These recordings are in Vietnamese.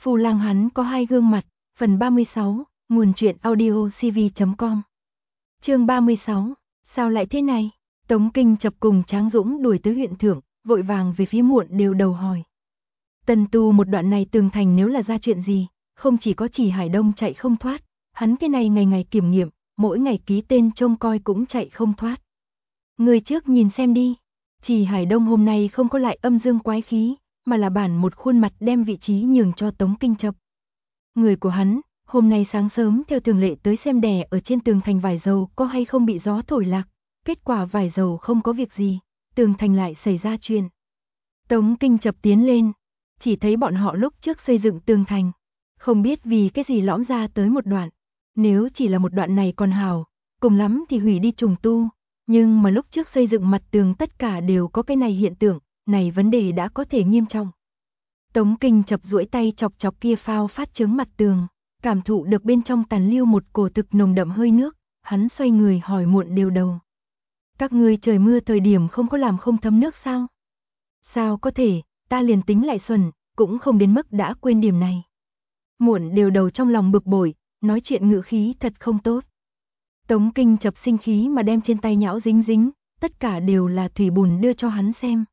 Phu lang hắn có hai gương mặt, phần 36, nguồn truyện audio cv.com. Chương 36, sao lại thế này? Tống Kinh Chập cùng Tráng Dũng đuổi tới huyện thượng, vội vàng về phía Muộn Đều Đầu hỏi. Tần tu một đoạn này tường thành nếu là ra chuyện gì, không chỉ có Chỉ Hải Đông chạy không thoát, hắn cái này ngày ngày kiểm nghiệm, mỗi ngày ký tên trông coi cũng chạy không thoát. Người trước nhìn xem đi, Chỉ Hải Đông hôm nay không có lại âm dương quái khí, mà là bản một khuôn mặt đem vị trí nhường cho Tống Kinh Chập. Người của hắn, hôm nay sáng sớm theo thường lệ tới xem đè ở trên tường thành vải dầu có hay không bị gió thổi lạc, kết quả vải dầu không có việc gì, tường thành lại xảy ra chuyện. Tống Kinh Chập tiến lên, chỉ thấy bọn họ lúc trước xây dựng tường thành, không biết vì cái gì lõm ra tới một đoạn, nếu chỉ là một đoạn này còn hào, cùng lắm thì hủy đi trùng tu, nhưng mà lúc trước xây dựng mặt tường tất cả đều có cái này hiện tượng, này vấn đề đã có thể nghiêm trọng. Tống Kinh Chập duỗi tay chọc chọc kia phao phát chứng mặt tường, cảm thụ được bên trong tàn lưu một cổ thực nồng đậm hơi nước, hắn xoay người hỏi Muộn Đều Đầu. Các ngươi trời mưa thời điểm không có làm không thấm nước sao? Sao có thể, ta liền tính lại xuẩn, cũng không đến mức đã quên điểm này. Muộn Đều Đầu trong lòng bực bội, nói chuyện ngữ khí thật không tốt. Tống Kinh Chập sinh khí mà đem trên tay nhão dính dính, tất cả đều là thủy bùn đưa cho hắn xem.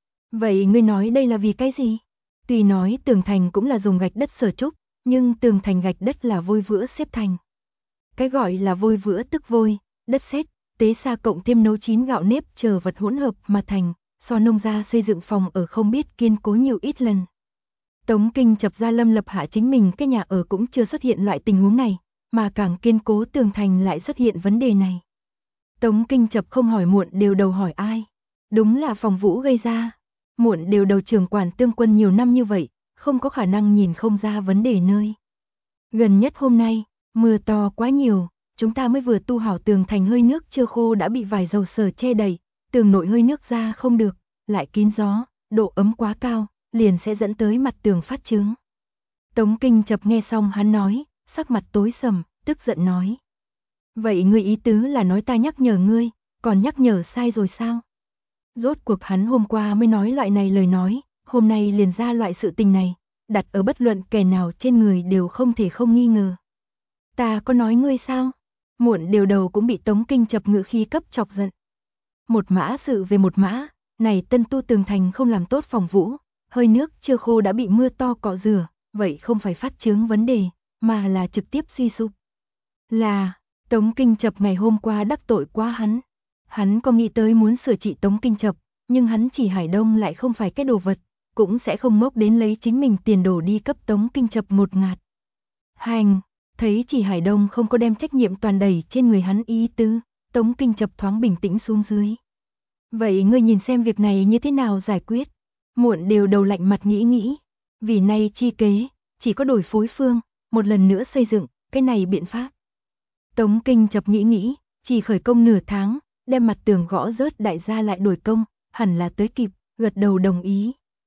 Vậy ngươi nói đây là vì cái gì? Tuy nói tường thành cũng là dùng gạch đất sở trúc, nhưng tường thành gạch đất là vôi vữa xếp thành. Cái gọi là vôi vữa tức vôi, đất sét, tế sa cộng thêm nấu chín gạo nếp chờ vật hỗn hợp mà thành, so nông gia xây dựng phòng ở không biết kiên cố nhiều ít lần. Tống Kinh Chập ra lâm lập hạ chính mình cái nhà ở cũng chưa xuất hiện loại tình huống này, mà càng kiên cố tường thành lại xuất hiện vấn đề này. Tống Kinh Chập không hỏi Muộn Đều Đầu hỏi ai, đúng là phòng Vũ gây ra. Muộn Đều Đầu trưởng quản tương quân nhiều năm như vậy, không có khả năng nhìn không ra vấn đề nơi. Gần nhất hôm nay, mưa to quá nhiều, chúng ta mới vừa tu hảo tường thành hơi nước chưa khô đã bị vải dầu sờ che đầy, tường nội hơi nước ra không được, lại kín gió, độ ấm quá cao, liền sẽ dẫn tới mặt tường phát chướng. Tống Kinh Chập nghe xong hắn nói, sắc mặt tối sầm, tức giận nói. Vậy ngươi ý tứ là nói ta nhắc nhở ngươi, còn nhắc nhở sai rồi sao? Rốt cuộc hắn hôm qua mới nói loại này lời nói, hôm nay liền ra loại sự tình này, đặt ở bất luận kẻ nào trên người đều không thể không nghi ngờ. Ta có nói ngươi sao? Muộn Đều Đầu cũng bị Tống Kinh Chập ngữ khí cấp chọc giận. Một mã sự về một mã, này tân tu tường thành không làm tốt phòng vũ, hơi nước chưa khô đã bị mưa to cọ rửa, vậy không phải phát chướng vấn đề, mà là trực tiếp suy sụp. Là, Tống Kinh Chập ngày hôm qua đắc tội quá hắn. Hắn có nghĩ tới muốn sửa trị Tống Kinh Chập, nhưng hắn Chỉ Hải Đông lại không phải cái đồ vật, cũng sẽ không mốc đến lấy chính mình tiền đồ đi cấp Tống Kinh Chập một ngạt. Hành, thấy Chỉ Hải Đông không có đem trách nhiệm toàn đẩy trên người hắn ý tứ, Tống Kinh Chập thoáng bình tĩnh xuống dưới. Vậy ngươi nhìn xem việc này như thế nào giải quyết? Muộn Đều Đầu lạnh mặt nghĩ nghĩ, vì nay chi kế, chỉ có đổi phối phương, một lần nữa xây dựng, cái này biện pháp. Tống Kinh Chập nghĩ nghĩ, chỉ khởi công nửa tháng, đem mặt tường gõ rớt đại gia lại đổi công, hẳn là tới kịp, gật đầu đồng ý.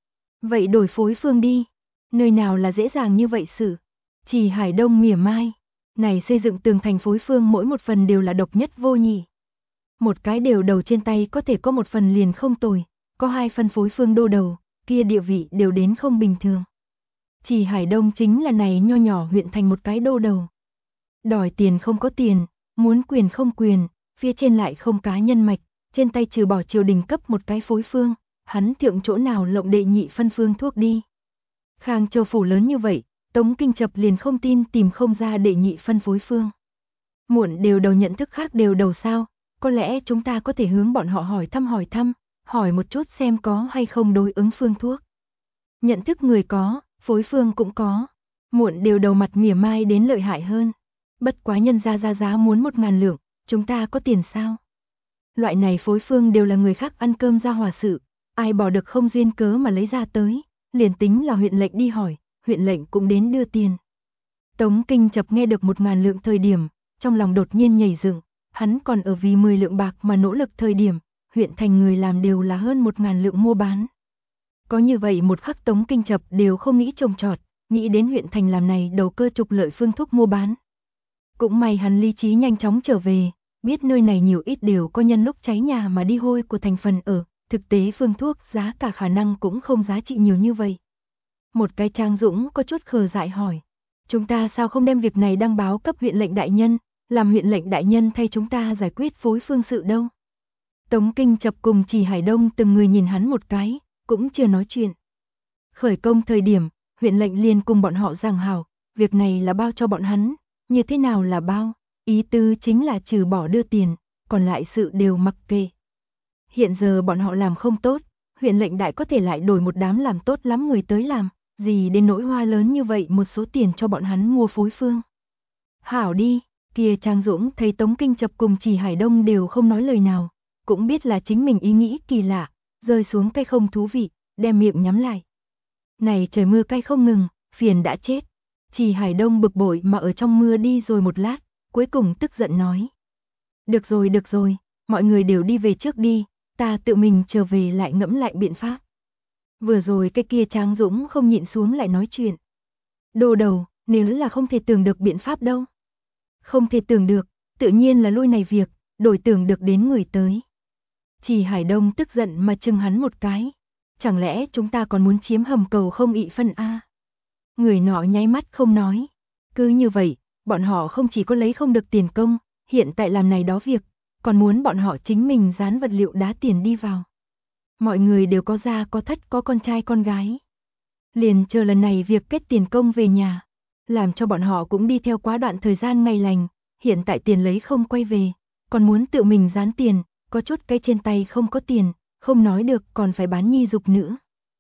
Vậy đổi phối phương đi, nơi nào là dễ dàng như vậy sự. Chỉ Hải Đông mỉa mai, này xây dựng tường thành phối phương mỗi một phần đều là độc nhất vô nhị. Một cái đều đầu trên tay có thể có một phần liền không tồi, có hai phân phối phương đô đầu, kia địa vị đều đến không bình thường. Chỉ Hải Đông chính là này nho nhỏ huyện thành một cái đô đầu. Đòi tiền không có tiền, muốn quyền không quyền, phía trên lại không cá nhân mạch, trên tay trừ bỏ triều đình cấp một cái phối phương, hắn thượng chỗ nào lộng đệ nhị phân phương thuốc đi. Khang Châu phủ lớn như vậy, Tống Kinh Chập liền không tin tìm không ra đệ nhị phân phối phương. Muộn Đều Đầu nhận thức khác đều đầu sao, có lẽ chúng ta có thể hướng bọn họ hỏi thăm, hỏi một chút xem có hay không đối ứng phương thuốc. Nhận thức người có, phối phương cũng có. Muộn Đều Đầu mặt mỉa mai đến lợi hại hơn. Bất quá nhân ra giá muốn 1.000 lượng, chúng ta có tiền sao? Loại này phối phương đều là người khác ăn cơm ra hòa sự, ai bỏ được không duyên cớ mà lấy ra tới, liền tính là huyện lệnh đi hỏi, huyện lệnh cũng đến đưa tiền. Tống Kinh Chập nghe được 1.000 lượng thời điểm, trong lòng đột nhiên nhảy dựng, hắn còn ở vì 10 lượng bạc mà nỗ lực thời điểm, huyện thành người làm đều là hơn 1.000 lượng mua bán. Có như vậy một khắc Tống Kinh Chập đều không nghĩ trồng trọt, nghĩ đến huyện thành làm này đầu cơ trục lợi phương thuốc mua bán. Cũng may hắn lý trí nhanh chóng trở về, biết nơi này nhiều ít đều có nhân lúc cháy nhà mà đi hôi của thành phần ở, thực tế phương thuốc giá cả khả năng cũng không giá trị nhiều như vậy. Một cái Trang Dũng có chút khờ dại hỏi. Chúng ta sao không đem việc này đăng báo cấp huyện lệnh đại nhân, làm huyện lệnh đại nhân thay chúng ta giải quyết phối phương sự đâu? Tống Kinh Chập cùng Trì Hải Đông từng người nhìn hắn một cái, cũng chưa nói chuyện. Khởi công thời điểm, huyện lệnh liền cùng bọn họ giảng hảo, việc này là bao cho bọn hắn, như thế nào là bao, ý tứ chính là trừ bỏ đưa tiền, còn lại sự đều mặc kệ. Hiện giờ bọn họ làm không tốt, huyện lệnh đại có thể lại đổi một đám làm tốt lắm người tới làm, gì đến nỗi hoa lớn như vậy một số tiền cho bọn hắn mua phối phương. Hảo đi, kia Trang Dũng thấy Tống Kinh Chập cùng Trì Hải Đông đều không nói lời nào, cũng biết là chính mình ý nghĩ kỳ lạ, rơi xuống cái không thú vị, đem miệng nhắm lại. Này trời mưa cay không ngừng, phiền đã chết. Trì Hải Đông bực bội mà ở trong mưa đi rồi một lát, cuối cùng tức giận nói. Được rồi, mọi người đều đi về trước đi, ta tự mình trở về lại ngẫm lại biện pháp. Vừa rồi cái kia Trang Dũng không nhịn xuống lại nói chuyện. Đồ đầu, nếu là không thể tưởng được biện pháp đâu. Không thể tưởng được, tự nhiên là lui này việc, đổi tưởng được đến người tới. Trì Hải Đông tức giận mà chừng hắn một cái. Chẳng lẽ chúng ta còn muốn chiếm hầm cầu không ị phân a? Người nọ nháy mắt không nói. Cứ như vậy, bọn họ không chỉ có lấy không được tiền công, hiện tại làm này đó việc, còn muốn bọn họ chính mình dán vật liệu đá tiền đi vào. Mọi người đều có gia có thất có con trai con gái. Liền chờ lần này việc kết tiền công về nhà, làm cho bọn họ cũng đi theo quá đoạn thời gian ngày lành, hiện tại tiền lấy không quay về, còn muốn tự mình dán tiền, có chút cái trên tay không có tiền, không nói được còn phải bán nhi dục nữa.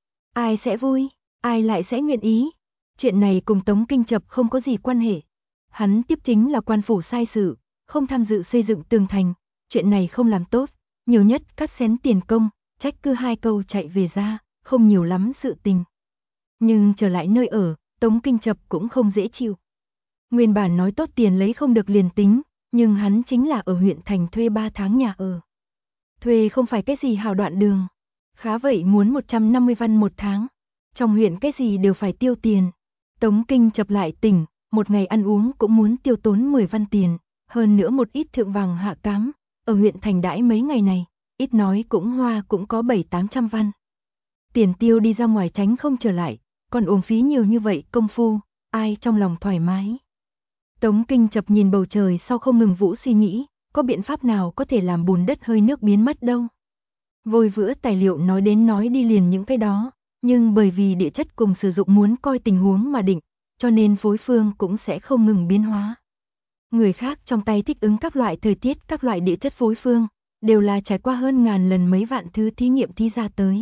Ai sẽ vui, ai lại sẽ nguyện ý? Chuyện này cùng Tống Kinh Chập không có gì quan hệ. Hắn tiếp chính là quan phủ sai sự, không tham dự xây dựng tường thành, chuyện này không làm tốt, nhiều nhất cắt xén tiền công, trách cứ 2 câu chạy về ra, không nhiều lắm sự tình. Nhưng trở lại nơi ở, Tống Kinh Chập cũng không dễ chịu. Nguyên bản nói tốt tiền lấy không được liền tính, nhưng hắn chính là ở huyện thành thuê 3 tháng nhà ở. Thuê không phải cái gì hào đoạn đường, khá vậy muốn 150 văn một tháng. Trong huyện cái gì đều phải tiêu tiền. Tống Kinh Chập lại tỉnh, một ngày ăn uống cũng muốn tiêu tốn 10 văn tiền, hơn nữa một ít thượng vàng hạ cám, ở huyện thành đãi mấy ngày này, ít nói cũng hoa cũng có 700-800 văn. Tiền tiêu đi ra ngoài tránh không trở lại, còn uổng phí nhiều như vậy công phu, ai trong lòng thoải mái. Tống Kinh Chập nhìn bầu trời sau không ngừng vũ suy nghĩ, có biện pháp nào có thể làm bùn đất hơi nước biến mất đâu. Vôi vữa tài liệu nói đến nói đi liền những cái đó, nhưng bởi vì địa chất cùng sử dụng muốn coi tình huống mà định, cho nên phối phương cũng sẽ không ngừng biến hóa. Người khác trong tay thích ứng các loại thời tiết, các loại địa chất phối phương, đều là trải qua hơn ngàn lần mấy vạn thứ thí nghiệm thí ra tới.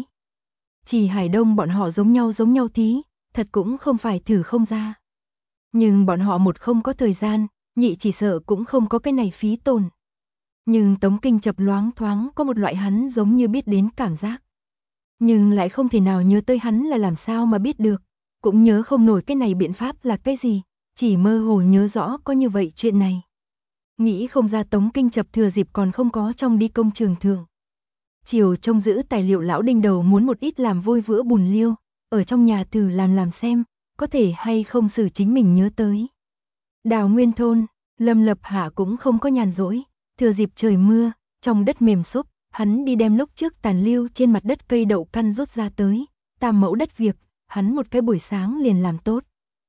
Chỉ Hải Đông bọn họ giống nhau thí, thật cũng không phải thử không ra. Nhưng bọn họ một không có thời gian, nhị chỉ sợ cũng không có cái này phí tổn. Nhưng Tống Kinh Chập loáng thoáng có một loại hắn giống như biết đến cảm giác. Nhưng lại không thể nào nhớ tới hắn là làm sao mà biết được, cũng nhớ không nổi cái này biện pháp là cái gì, chỉ mơ hồ nhớ rõ có như vậy chuyện này. Nghĩ không ra Tống Kinh Chập thừa dịp còn không có trong đi công trường thường. Chiều trông giữ tài liệu lão đinh đầu muốn một ít làm vôi vữa bùn liêu, ở trong nhà thử làm xem, có thể hay không xử chính mình nhớ tới. Đào Nguyên thôn, Lâm Lập Hạ cũng không có nhàn rỗi, thừa dịp trời mưa, trong đất mềm xốp, hắn đi đem lúc trước tàn lưu trên mặt đất cây đậu căn rút ra tới, tam mẫu đất việc, hắn một cái buổi sáng liền làm tốt.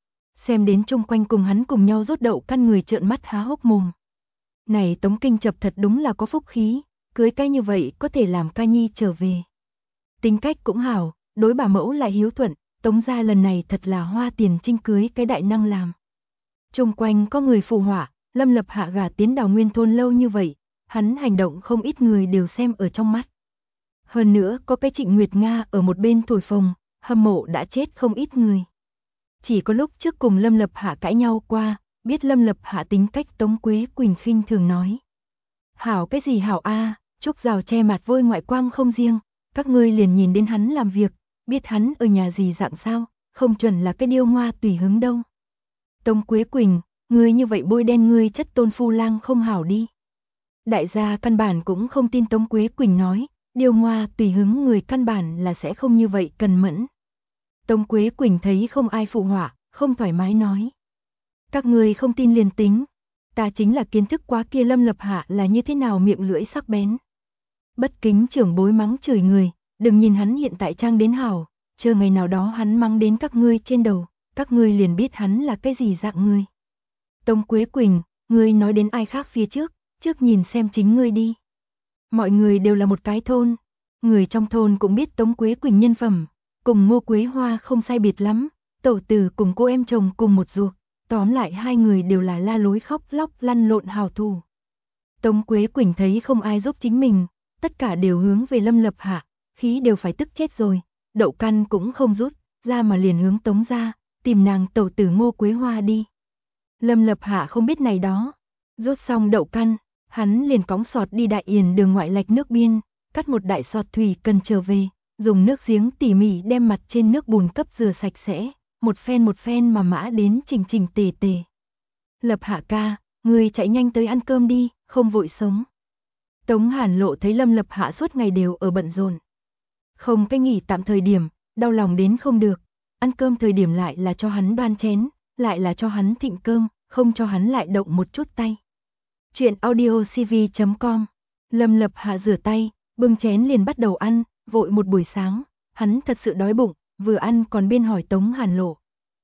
Xem đến chung quanh cùng hắn cùng nhau rút đậu căn người trợn mắt há hốc mồm. Này Tống Kinh Chập thật đúng là có phúc khí, cưới cái như vậy có thể làm ca nhi trở về. Tính cách cũng hảo, đối bà mẫu lại hiếu thuận, Tống gia lần này thật là hoa tiền trinh cưới cái đại năng làm. Chung quanh có người phù họa, Lâm Lập Hạ gả tiến Đào Nguyên thôn lâu như vậy, hắn hành động không ít người đều xem ở trong mắt. Hơn nữa có cái Trịnh Nguyệt Nga ở một bên thổi phồng, hâm mộ đã chết không ít người. Chỉ có lúc trước cùng Lâm Lập Hạ cãi nhau qua, biết Lâm Lập Hạ tính cách Tống Quế Quỳnh khinh thường nói. Hảo cái gì hảo a, trúc rào che mặt vôi ngoại quang không riêng, các ngươi liền nhìn đến hắn làm việc, biết hắn ở nhà gì dạng sao, không chuẩn là cái điêu ngoa tùy hứng đâu. Tống Quế Quỳnh, ngươi như vậy bôi đen ngươi chất tôn phu lang không hảo đi. Đại gia căn bản cũng không tin Tống Quế Quỳnh nói, điêu ngoa tùy hứng người căn bản là sẽ không như vậy cần mẫn. Tống Quế Quỳnh thấy không ai phụ họa, không thoải mái nói. Các ngươi không tin liền tính, ta chính là kiến thức quá kia Lâm Lập Hạ là như thế nào miệng lưỡi sắc bén. Bất kính trưởng bối mắng chửi người, đừng nhìn hắn hiện tại trang đến hảo, chờ ngày nào đó hắn mắng đến các ngươi trên đầu, các ngươi liền biết hắn là cái gì dạng người. Tống Quế Quỳnh, ngươi nói đến ai khác phía trước nhìn xem chính ngươi đi. Mọi người đều là một cái thôn, người trong thôn cũng biết Tống Quế Quỳnh nhân phẩm, cùng Ngô Quế Hoa không sai biệt lắm, tẩu tử cùng cô em chồng cùng một ruột, tóm lại hai người đều là la lối khóc lóc lăn lộn hào thủ. Tống Quế Quỳnh thấy không ai giúp chính mình, tất cả đều hướng về Lâm Lập Hạ, khí đều phải tức chết rồi, đậu căn cũng không rút, ra mà liền hướng Tống ra, tìm nàng tẩu tử Ngô Quế Hoa đi. Lâm Lập Hạ không biết này đó, rút xong đậu căn, hắn liền cõng sọt đi Đại Yền đường ngoại lạch nước biên, cắt một đại sọt thủy cần trở về, dùng nước giếng tỉ mỉ đem mặt trên nước bùn cấp rửa sạch sẽ, một phen mà mã đến chỉnh chỉnh tề tề. Lập Hạ ca, người chạy nhanh tới ăn cơm đi, không vội sống. Tống Hàn Lộ thấy Lâm Lập Hạ suốt ngày đều ở bận rộn, không cái nghỉ tạm thời điểm, đau lòng đến không được, ăn cơm thời điểm lại là cho hắn đoan chén, lại là cho hắn thịnh cơm, không cho hắn lại động một chút tay. Chuyện audiocv.com. Lâm Lập Hạ rửa tay, bưng chén liền bắt đầu ăn, vội một buổi sáng, hắn thật sự đói bụng, vừa ăn còn biên hỏi Tống Hàn Lộ.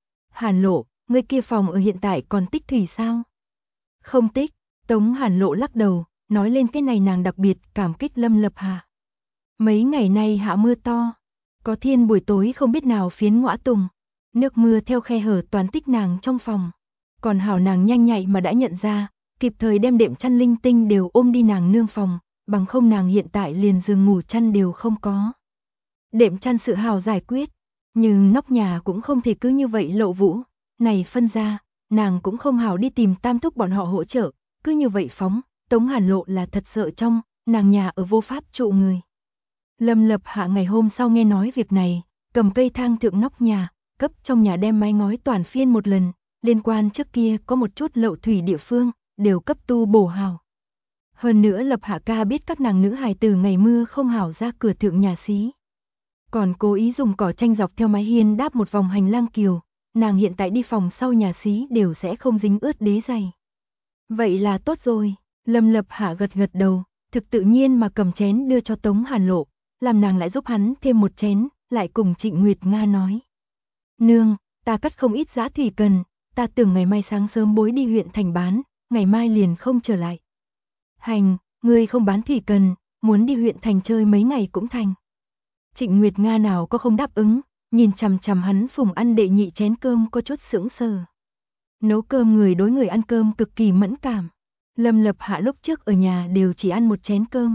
Hàn Lộ, người kia phòng ở hiện tại còn tích thủy sao? Không tích, Tống Hàn Lộ lắc đầu, nói lên cái này nàng đặc biệt cảm kích Lâm Lập Hạ. Mấy ngày nay hạ mưa to, có thiên buổi tối không biết nào phiến ngõa tùng, nước mưa theo khe hở toàn tích nàng trong phòng. Còn hảo nàng nhanh nhạy mà đã nhận ra, kịp thời đem đệm chăn linh tinh đều ôm đi nàng nương phòng, bằng không nàng hiện tại liền giường ngủ chăn đều không có. Đệm chăn sự hào giải quyết, nhưng nóc nhà cũng không thể cứ như vậy lộ vũ, này phân ra, nàng cũng không hảo đi tìm Tam thúc bọn họ hỗ trợ, cứ như vậy phóng, Tống Hàn Lộ là thật sợ trong, nàng nhà ở vô pháp trụ người. Lâm Lập Hạ ngày hôm sau nghe nói việc này, cầm cây thang thượng nóc nhà, cấp trong nhà đem mái ngói toàn phiên một lần, liên quan trước kia có một chút lậu thủy địa phương, đều cấp tu bổ hào. Hơn nữa Lập Hạ ca biết các nàng nữ hài tử ngày mưa không hảo ra cửa thượng nhà xí. Còn cố ý dùng cỏ tranh dọc theo mái hiên đáp một vòng hành lang kiều, nàng hiện tại đi phòng sau nhà xí đều sẽ không dính ướt đế giày. Vậy là tốt rồi, Lâm Lập Hạ gật gật đầu, thực tự nhiên mà cầm chén đưa cho Tống Hàn Lộ, làm nàng lại giúp hắn thêm một chén, lại cùng Trịnh Nguyệt Nga nói. Nương, ta cắt không ít giã thủy cần, ta tưởng ngày mai sáng sớm bối đi huyện thành bán, ngày mai liền không trở lại. Hành, ngươi không bán thủy cần, muốn đi huyện thành chơi mấy ngày cũng thành. Trịnh Nguyệt Nga nào có không đáp ứng, nhìn chằm chằm hắn phùng ăn đệ nhị chén cơm có chút sững sờ. Nấu cơm người đối người ăn cơm cực kỳ mẫn cảm. Lâm Lập Hạ lúc trước ở nhà đều chỉ ăn một chén cơm.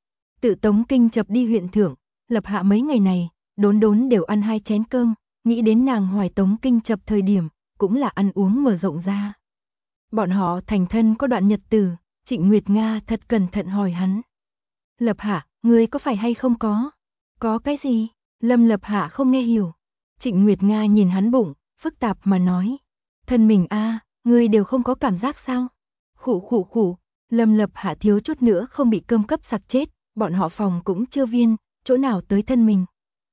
Tự Tống Kinh chập đi huyện thượng, Lập Hạ mấy ngày này, đốn đều ăn 2 chén cơm, nghĩ đến nàng hoài Tống Kinh chập thời điểm, cũng là ăn uống mở rộng ra. Bọn họ thành thân có đoạn nhật tử, Trịnh Nguyệt Nga thật cẩn thận hỏi hắn. Lập Hạ, ngươi có phải hay không có? Có cái gì? Lâm Lập Hạ không nghe hiểu. Trịnh Nguyệt Nga nhìn hắn bụng, phức tạp mà nói. Thân mình ngươi đều không có cảm giác sao? Khụ. Lâm Lập Hạ thiếu chút nữa không bị cơm cấp sặc chết, bọn họ phòng cũng chưa viên, chỗ nào tới thân mình.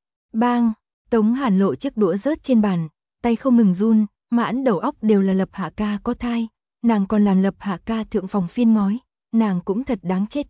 Bang, Tống Hàn Lộ chiếc đũa rớt trên bàn, tay không ngừng run, mãn đầu óc đều là Lập Hạ ca có thai, nàng còn làm Lập Hạ ca thượng phòng phiên ngói, nàng cũng thật đáng chết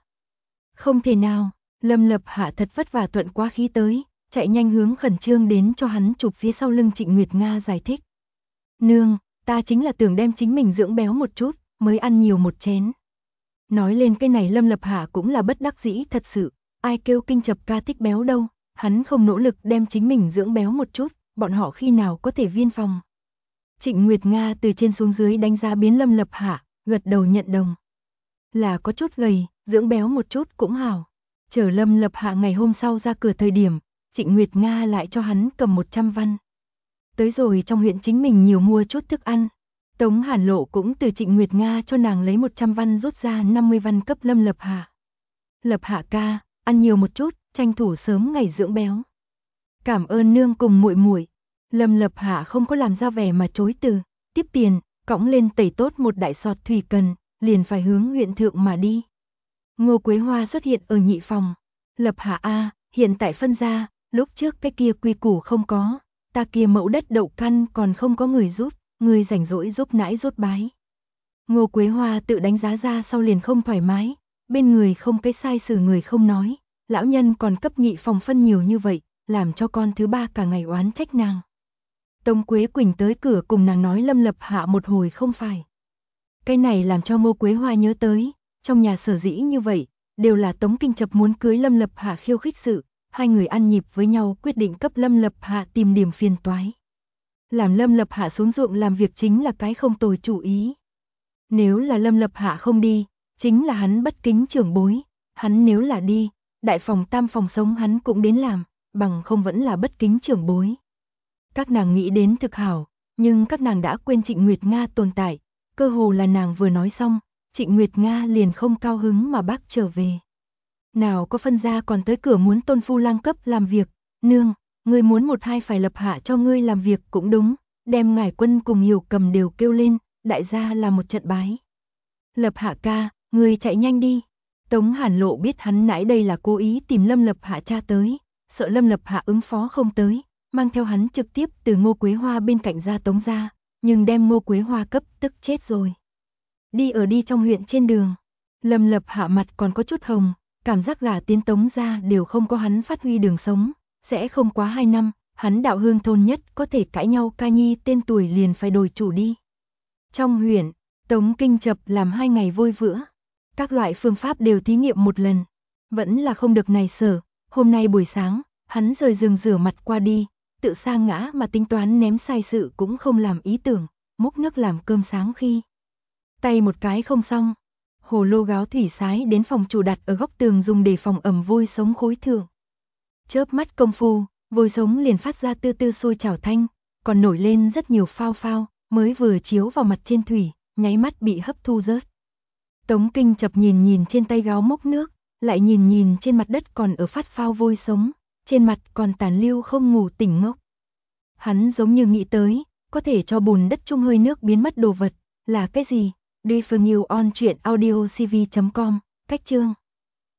Không thể nào, Lâm Lập Hạ thật vất vả thuận quá khí tới, chạy nhanh hướng khẩn trương đến cho hắn chụp phía sau lưng Trịnh Nguyệt Nga giải thích. Nương, ta chính là tưởng đem chính mình dưỡng béo một chút, mới ăn nhiều một chén. Nói lên cái này Lâm Lập Hạ cũng là bất đắc dĩ thật sự, ai kêu Kinh chập ca thích béo đâu, hắn không nỗ lực đem chính mình dưỡng béo một chút, bọn họ khi nào có thể viên phòng. Trịnh Nguyệt Nga từ trên xuống dưới đánh giá biến Lâm Lập Hạ, gật đầu nhận đồng. Là có chút gầy, dưỡng béo một chút cũng hảo. Chờ Lâm Lập Hạ ngày hôm sau ra cửa thời điểm, Trịnh Nguyệt Nga lại cho hắn cầm 100 văn. Tới rồi trong huyện chính mình nhiều mua chút thức ăn. Tống Hàn Lộ cũng từ Trịnh Nguyệt Nga cho nàng lấy 100 văn rút ra 50 văn cấp Lâm Lập Hạ. Lập Hạ ca, ăn nhiều một chút, tranh thủ sớm ngày dưỡng béo. Cảm ơn nương cùng muội muội. Lâm Lập Hạ không có làm ra vẻ mà chối từ, tiếp tiền, cõng lên tẩy tốt một đại sọt thủy cần, liền phải hướng huyện thượng mà đi. Ngô Quế Hoa xuất hiện ở nhị phòng. Lập Hạ hiện tại phân ra, lúc trước cái kia quy củ không có, ta kia mẫu đất đậu căn còn không có người rút, người rảnh rỗi giúp nãi rút bái. Ngô Quế Hoa tự đánh giá ra sau liền không thoải mái, bên người không cái sai xử người không nói, lão nhân còn cấp nhị phòng phân nhiều như vậy, làm cho con thứ ba cả ngày oán trách nàng. Tống Quế Quỳnh tới cửa cùng nàng nói Lâm Lập Hạ một hồi không phải. Cái này làm cho Ngô Quế Hoa nhớ tới, trong nhà sở dĩ như vậy, đều là Tống Kinh Chập muốn cưới Lâm Lập Hạ khiêu khích sự, hai người ăn nhịp với nhau quyết định cấp Lâm Lập Hạ tìm điểm phiền toái. Làm Lâm Lập Hạ xuống ruộng làm việc chính là cái không tồi chủ ý. Nếu là Lâm Lập Hạ không đi, chính là hắn bất kính trưởng bối, hắn nếu là đi, đại phòng tam phòng sống hắn cũng đến làm, bằng không vẫn là bất kính trưởng bối. Các nàng nghĩ đến thực hảo, nhưng các nàng đã quên Trịnh Nguyệt Nga tồn tại, cơ hồ là nàng vừa nói xong, Trịnh Nguyệt Nga liền không cao hứng mà bác trở về. Nào có phân gia còn tới cửa muốn tôn phu lang cấp làm việc, nương, ngươi muốn một hai phải Lập Hạ cho ngươi làm việc cũng đúng, đem Ngải Quân cùng Hiểu Cầm đều kêu lên, đại gia là một trận bái. Lập Hạ ca, ngươi chạy nhanh đi. Tống Hàn Lộ biết hắn nãy đây là cố ý tìm Lâm Lập Hạ cha tới, sợ Lâm Lập Hạ ứng phó không tới, mang theo hắn trực tiếp từ Ngô Quế Hoa bên cạnh ra Tống ra, nhưng đem Ngô Quế Hoa cấp tức chết rồi. Đi trong huyện trên đường, Lâm Lập Hạ mặt còn có chút hồng, cảm giác gả tiến Tống ra đều không có hắn phát huy đường sống, sẽ không quá 2 năm, hắn Đạo Hương thôn nhất có thể cãi nhau ca nhi tên tuổi liền phải đổi chủ đi. Trong huyện, Tống Kinh Chập làm 2 ngày vôi vữa, các loại phương pháp đều thí nghiệm một lần, vẫn là không được này sở, hôm nay buổi sáng, hắn rời giường rửa mặt qua đi, tự sa ngã mà tính toán ném sai sự cũng không làm ý tưởng, múc nước làm cơm sáng khi. Tay một cái không xong, hồ lô gáo thủy sái đến phòng chủ đặt ở góc tường dùng để phòng ẩm vôi sống khối thượng. Chớp mắt công phu, vôi sống liền phát ra tư tư sôi trào thanh, còn nổi lên rất nhiều phao phao, mới vừa chiếu vào mặt trên thủy, nháy mắt bị hấp thu rớt. Tống Kinh Chập nhìn trên tay gáo múc nước, lại nhìn trên mặt đất còn ở phát phao vôi sống, trên mặt còn tàn lưu không ngủ tỉnh ngốc. Hắn giống như nghĩ tới, có thể cho bùn đất chung hơi nước biến mất đồ vật, là cái gì? Đi Phương Yêu on truyện audio cv.com, cách chương.